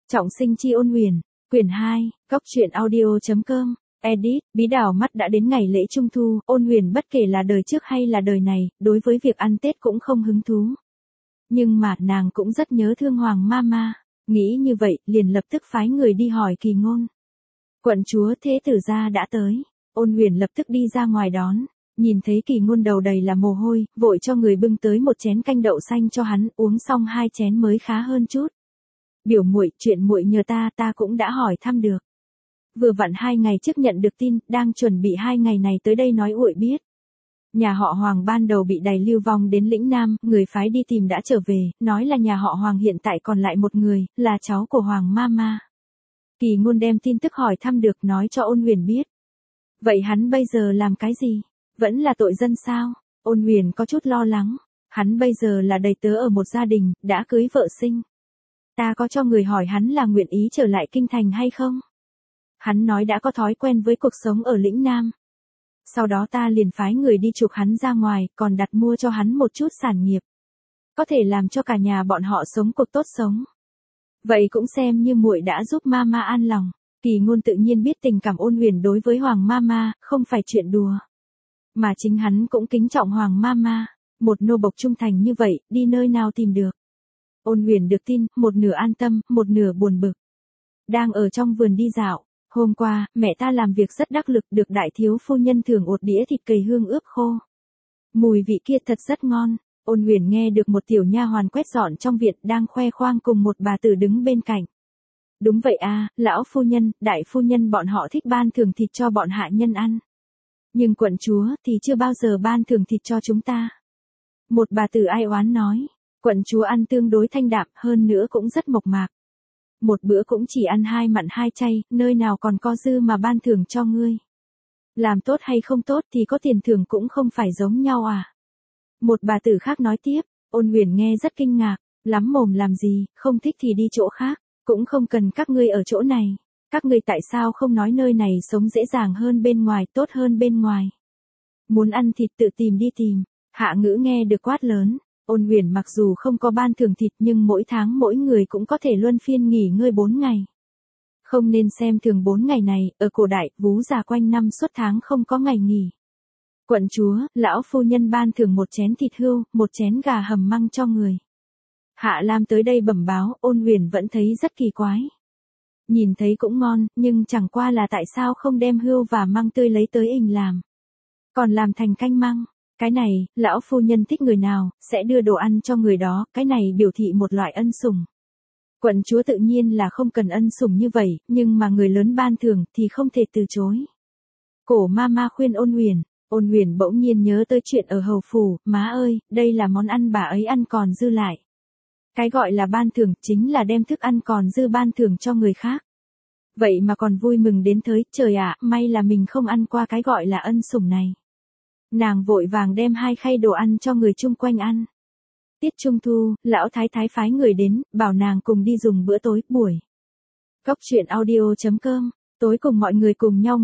Trọng sinh chi ôn huyền, quyển 2, góc truyện audio.com, edit, bí đảo mắt đã đến ngày lễ Trung Thu, ôn huyền bất kể là đời trước hay là đời này, đối với việc ăn Tết cũng không hứng thú. Nhưng mà nàng cũng rất nhớ thương Hoàng Mama, nghĩ như vậy, liền lập tức phái người đi hỏi Kỳ Ngôn. Quận chúa Thế tử gia đã tới, ôn huyền lập tức đi ra ngoài đón. Nhìn thấy Kỳ Ngôn đầu đầy là mồ hôi, vội cho người bưng tới một chén canh đậu xanh cho hắn, uống xong 2 chén mới khá hơn chút. Biểu muội, chuyện muội nhờ ta cũng đã hỏi thăm được. Vừa vặn 2 ngày trước nhận được tin, đang chuẩn bị 2 ngày này tới đây nói uội biết. Nhà họ Hoàng ban đầu bị đày lưu vong đến lĩnh Nam, người phái đi tìm đã trở về, nói là nhà họ Hoàng hiện tại còn lại một người, là cháu của Hoàng Mama. Kỳ Ngôn đem tin tức hỏi thăm được nói cho ôn huyền biết. Vậy hắn bây giờ làm cái gì? Vẫn là tội dân sao? Ôn huyền có chút lo lắng. Hắn bây giờ là đầy tớ ở một gia đình, đã cưới vợ sinh. Ta có cho người hỏi hắn là nguyện ý trở lại kinh thành hay không? Hắn nói đã có thói quen với cuộc sống ở lĩnh Nam. Sau đó ta liền phái người đi chuộc hắn ra ngoài, còn đặt mua cho hắn một chút sản nghiệp. Có thể làm cho cả nhà bọn họ sống cuộc tốt sống. Vậy cũng xem như muội đã giúp Mama an lòng. Kỳ Ngôn tự nhiên biết tình cảm ôn huyền đối với Hoàng Mama, không phải chuyện đùa. Mà chính hắn cũng kính trọng Hoàng Mama, một nô bộc trung thành như vậy, đi nơi nào tìm được. Ôn huyền được tin, một nửa an tâm, một nửa buồn bực. Đang ở trong vườn đi dạo, hôm qua, mẹ ta làm việc rất đắc lực, được đại thiếu phu nhân thưởng một đĩa thịt cầy hương ướp khô. Mùi vị kia thật rất ngon. Ôn huyền nghe được một tiểu nha hoàn quét dọn trong viện đang khoe khoang cùng một bà tử đứng bên cạnh. Đúng vậy à, lão phu nhân, đại phu nhân bọn họ thích ban thưởng thịt cho bọn hạ nhân ăn. Nhưng quận chúa thì chưa bao giờ ban thưởng thịt cho chúng ta. Một bà tử ai oán nói, quận chúa ăn tương đối thanh đạm, hơn nữa cũng rất mộc mạc. Một bữa cũng chỉ ăn 2 mặn 2 chay, nơi nào còn có dư mà ban thưởng cho ngươi. Làm tốt hay không tốt thì có tiền thưởng cũng không phải giống nhau à. Một bà tử khác nói tiếp, ôn huyền nghe rất kinh ngạc, lắm mồm làm gì, không thích thì đi chỗ khác, cũng không cần các ngươi ở chỗ này. Các ngươi tại sao không nói nơi này sống dễ dàng hơn bên ngoài, tốt hơn bên ngoài. Muốn ăn thịt tự tìm đi tìm. Hạ Ngữ nghe được quát lớn, ôn huyền mặc dù không có ban thưởng thịt nhưng mỗi tháng mỗi người cũng có thể luân phiên nghỉ ngơi 4 ngày. Không nên xem thường 4 ngày này, ở cổ đại, vú già quanh năm suốt tháng không có ngày nghỉ. Quận chúa, lão phu nhân ban thưởng 1 chén thịt hươu, 1 chén gà hầm măng cho người. Hạ Lam tới đây bẩm báo, ôn huyền vẫn thấy rất kỳ quái. Nhìn thấy cũng ngon, nhưng chẳng qua là tại sao không đem hươu và măng tươi lấy tới ình làm. Còn làm thành canh măng. Cái này, lão phu nhân thích người nào, sẽ đưa đồ ăn cho người đó, cái này biểu thị một loại ân sủng. Quận chúa tự nhiên là không cần ân sủng như vậy, nhưng mà người lớn ban thưởng thì không thể từ chối. Cổ Mama khuyên ôn huyền bỗng nhiên nhớ tới chuyện ở hầu phủ, má ơi, đây là món ăn bà ấy ăn còn dư lại. Cái gọi là ban thưởng chính là đem thức ăn còn dư ban thưởng cho người khác. Vậy mà còn vui mừng đến tới, trời ạ, may là mình không ăn qua cái gọi là ân sủng này. Nàng vội vàng đem 2 khay đồ ăn cho người chung quanh ăn. Tiết Trung Thu, lão thái thái phái người đến, bảo nàng cùng đi dùng bữa tối, buổi. Góc truyện audio.com, tối cùng mọi người cùng nhau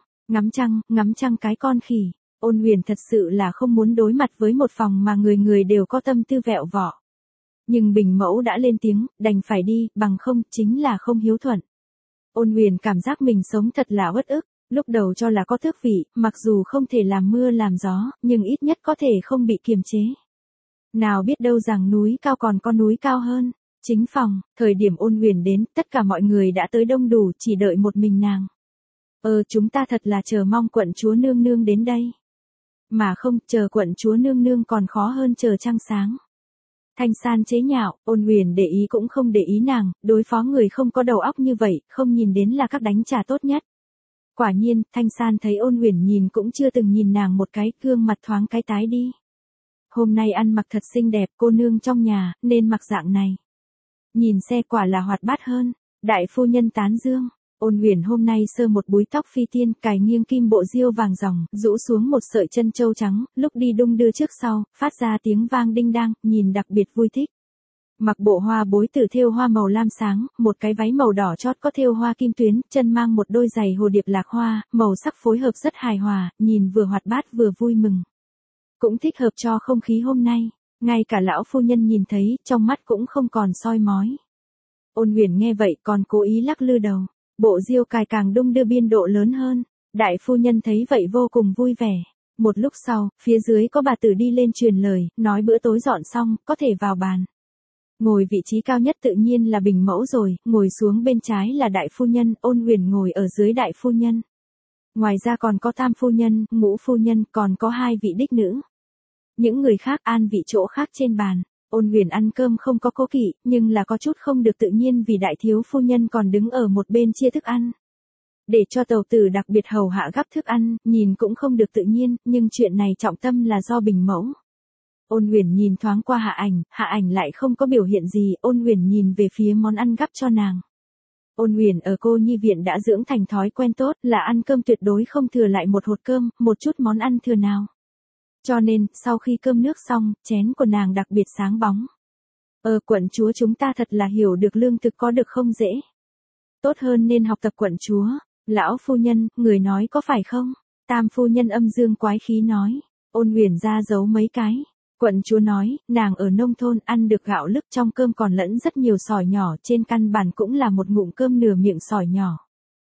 ngắm trăng cái con khỉ. Ôn huyền thật sự là không muốn đối mặt với một phòng mà người người đều có tâm tư vẹo vọ. Nhưng Bình Mẫu đã lên tiếng, đành phải đi, bằng không, chính là không hiếu thuận. Ôn huyền cảm giác mình sống thật là uất ức, lúc đầu cho là có tước vị, mặc dù không thể làm mưa làm gió, nhưng ít nhất có thể không bị kiềm chế. Nào biết đâu rằng núi cao còn có núi cao hơn. Chính phòng, thời điểm ôn huyền đến, tất cả mọi người đã tới đông đủ, chỉ đợi một mình nàng. Chúng ta thật là chờ mong quận chúa nương nương đến đây. Mà không, chờ quận chúa nương nương còn khó hơn chờ trăng sáng. Thanh San chế nhạo, ôn huyền để ý cũng không để ý nàng, đối phó người không có đầu óc như vậy, không nhìn đến là các đánh trả tốt nhất. Quả nhiên, Thanh San thấy ôn huyền nhìn cũng chưa từng nhìn nàng một cái, gương mặt thoáng cái tái đi. Hôm nay ăn mặc thật xinh đẹp, cô nương trong nhà, nên mặc dạng này. Nhìn xe quả là hoạt bát hơn, đại phu nhân tán dương. Ôn huyền hôm nay sơ một búi tóc phi tiên, cài nghiêng kim bộ diêu vàng ròng, rũ xuống một sợi chân châu trắng, lúc đi đung đưa trước sau, phát ra tiếng vang đinh đang, nhìn đặc biệt vui thích. Mặc bộ hoa bối tử thêu hoa màu lam sáng, một cái váy màu đỏ chót có thêu hoa kim tuyến, chân mang một đôi giày hồ điệp lạc hoa, màu sắc phối hợp rất hài hòa, nhìn vừa hoạt bát vừa vui mừng. Cũng thích hợp cho không khí hôm nay, ngay cả lão phu nhân nhìn thấy, trong mắt cũng không còn soi mói. Ôn Huyền nghe vậy còn cố ý lắc lư đầu. Bộ diêu cài càng đung đưa biên độ lớn hơn. Đại phu nhân thấy vậy vô cùng vui vẻ. Một lúc sau, phía dưới có bà tử đi lên truyền lời, nói bữa tối dọn xong, có thể vào bàn. Ngồi vị trí cao nhất tự nhiên là Bình Mẫu rồi, ngồi xuống bên trái là đại phu nhân, Ôn Huyền ngồi ở dưới đại phu nhân. Ngoài ra còn có tam phu nhân, ngũ phu nhân, còn có 2 vị đích nữ. Những người khác an vị chỗ khác trên bàn. Ôn Huyền ăn cơm không có cố kỵ, nhưng là có chút không được tự nhiên vì đại thiếu phu nhân còn đứng ở một bên chia thức ăn. Để cho tàu tử đặc biệt hầu hạ gắp thức ăn, nhìn cũng không được tự nhiên, nhưng chuyện này trọng tâm là do Bình Mẫu. Ôn Huyền nhìn thoáng qua Hạ Ảnh lại không có biểu hiện gì, Ôn Huyền nhìn về phía món ăn gắp cho nàng. Ôn Huyền ở cô nhi viện đã dưỡng thành thói quen tốt là ăn cơm tuyệt đối không thừa lại một hột cơm, một chút món ăn thừa nào. Cho nên, sau khi cơm nước xong, chén của nàng đặc biệt sáng bóng. Quận chúa chúng ta thật là hiểu được lương thực có được không dễ. Tốt hơn nên học tập quận chúa. Lão phu nhân, người nói có phải không? Tam phu nhân âm dương quái khí nói. Ôn Huyền ra giấu mấy cái. Quận chúa nói, nàng ở nông thôn ăn được gạo lứt trong cơm còn lẫn rất nhiều sỏi nhỏ, trên căn bản cũng là một ngụm cơm nửa miệng sỏi nhỏ.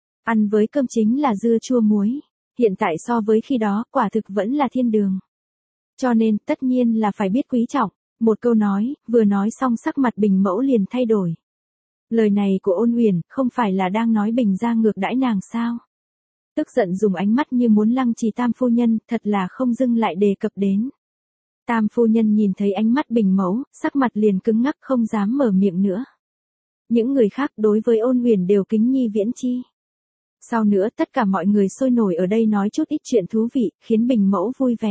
Ăn với cơm chính là dưa chua muối. Hiện tại so với khi đó, quả thực vẫn là thiên đường. Cho nên, tất nhiên là phải biết quý trọng. Một câu nói, vừa nói xong sắc mặt Bình Mẫu liền thay đổi. Lời này của Ôn Huyền, không phải là đang nói Bình ra ngược đãi nàng sao? Tức giận dùng ánh mắt như muốn lăng trì tam phu nhân, thật là không dưng lại đề cập đến. Tam phu nhân nhìn thấy ánh mắt Bình Mẫu, sắc mặt liền cứng ngắc không dám mở miệng nữa. Những người khác đối với Ôn Huyền đều kính nhi viễn chi. Sau nữa tất cả mọi người sôi nổi ở đây nói chút ít chuyện thú vị, khiến Bình Mẫu vui vẻ.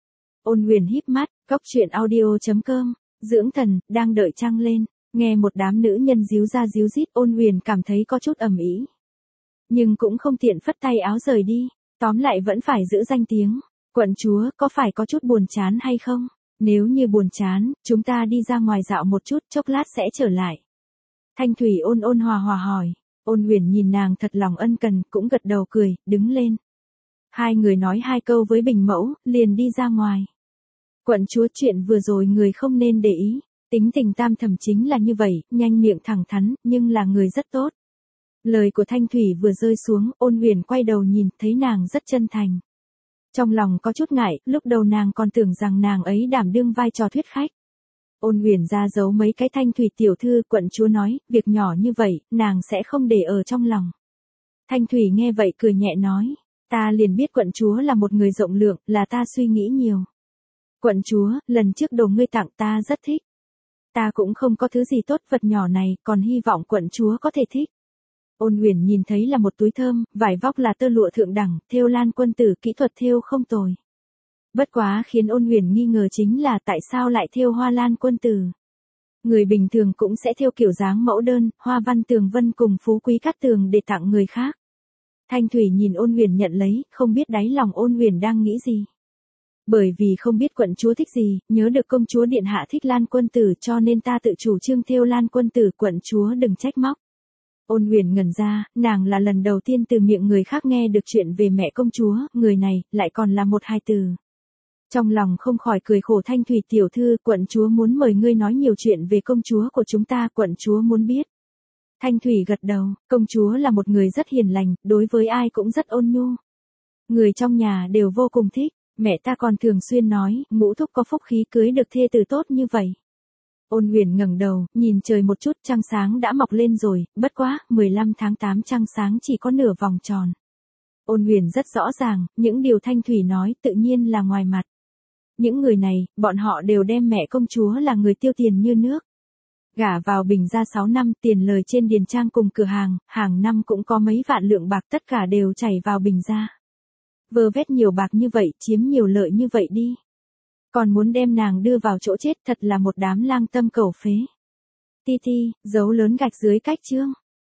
Ôn Huyền híp mắt, cóc truyện audio.com, dưỡng thần, đang đợi trăng lên, nghe một đám nữ nhân díu ra díu dít, Ôn Huyền cảm thấy có chút ầm ĩ. Nhưng cũng không tiện phất tay áo rời đi, tóm lại vẫn phải giữ danh tiếng. Quận chúa, có phải có chút buồn chán hay không? Nếu như buồn chán, chúng ta đi ra ngoài dạo một chút, chốc lát sẽ trở lại. Thanh Thủy ôn ôn hòa hòa hỏi. Ôn Huyền nhìn nàng thật lòng ân cần, cũng gật đầu cười, đứng lên. Hai người nói 2 câu với Bình Mẫu, liền đi ra ngoài. Quận chúa, chuyện vừa rồi người không nên để ý. Tính tình Tam Thẩm chính là như vậy, nhanh miệng thẳng thắn, nhưng là người rất tốt. Lời của Thanh Thủy vừa rơi xuống, Ôn Huyền quay đầu nhìn, thấy nàng rất chân thành. Trong lòng có chút ngại, lúc đầu nàng còn tưởng rằng nàng ấy đảm đương vai trò thuyết khách. Ôn Huyền ra giấu mấy cái. Thanh Thủy tiểu thư, quận chúa nói, việc nhỏ như vậy, nàng sẽ không để ở trong lòng. Thanh Thủy nghe vậy cười nhẹ nói, ta liền biết quận chúa là một người rộng lượng, là ta suy nghĩ nhiều. Quận chúa, lần trước đồ ngươi tặng ta rất thích. Ta cũng không có thứ gì tốt vật nhỏ này, còn hy vọng quận chúa có thể thích. Ôn Huyền nhìn thấy là một túi thơm, vải vóc là tơ lụa thượng đẳng, thêu Lan Quân Tử, kỹ thuật thêu không tồi. Bất quá khiến Ôn Huyền nghi ngờ chính là tại sao lại thêu hoa Lan Quân Tử. Người bình thường cũng sẽ thêu kiểu dáng mẫu đơn, hoa văn tường vân cùng phú quý cát tường để tặng người khác. Thanh Thủy nhìn Ôn Huyền nhận lấy, không biết đáy lòng Ôn Huyền đang nghĩ gì. Bởi vì không biết quận chúa thích gì, nhớ được công chúa điện hạ thích Lan Quân Tử cho nên ta tự chủ trương thêu Lan Quân Tử, quận chúa đừng trách móc. Ôn Huyền ngẩn ra, nàng là lần đầu tiên từ miệng người khác nghe được chuyện về mẹ công chúa, người này, lại còn là một hài tử. Trong lòng không khỏi cười khổ. Thanh Thủy tiểu thư, quận chúa muốn mời ngươi nói nhiều chuyện về công chúa của chúng ta, quận chúa muốn biết. Thanh Thủy gật đầu, công chúa là một người rất hiền lành, đối với ai cũng rất ôn nhu. Người trong nhà đều vô cùng thích, mẹ ta còn thường xuyên nói, ngũ thúc có phúc khí cưới được thê tử tốt như vậy. Ôn Huyền ngẩng đầu, nhìn trời một chút, trăng sáng đã mọc lên rồi, bất quá, 15 tháng 8 trăng sáng chỉ có nửa vòng tròn. Ôn Huyền rất rõ ràng, những điều Thanh Thủy nói tự nhiên là ngoài mặt. Những người này, bọn họ đều đem mẹ công chúa là người tiêu tiền như nước. Gả vào Bình ra 6 năm, tiền lời trên điền trang cùng cửa hàng, hàng năm cũng có mấy vạn lượng bạc, tất cả đều chảy vào Bình ra. Vơ vét nhiều bạc như vậy, chiếm nhiều lợi như vậy đi. Còn muốn đem nàng đưa vào chỗ chết, thật là một đám lang tâm cẩu phế. Ti ti, dấu lớn gạch dưới cách chương.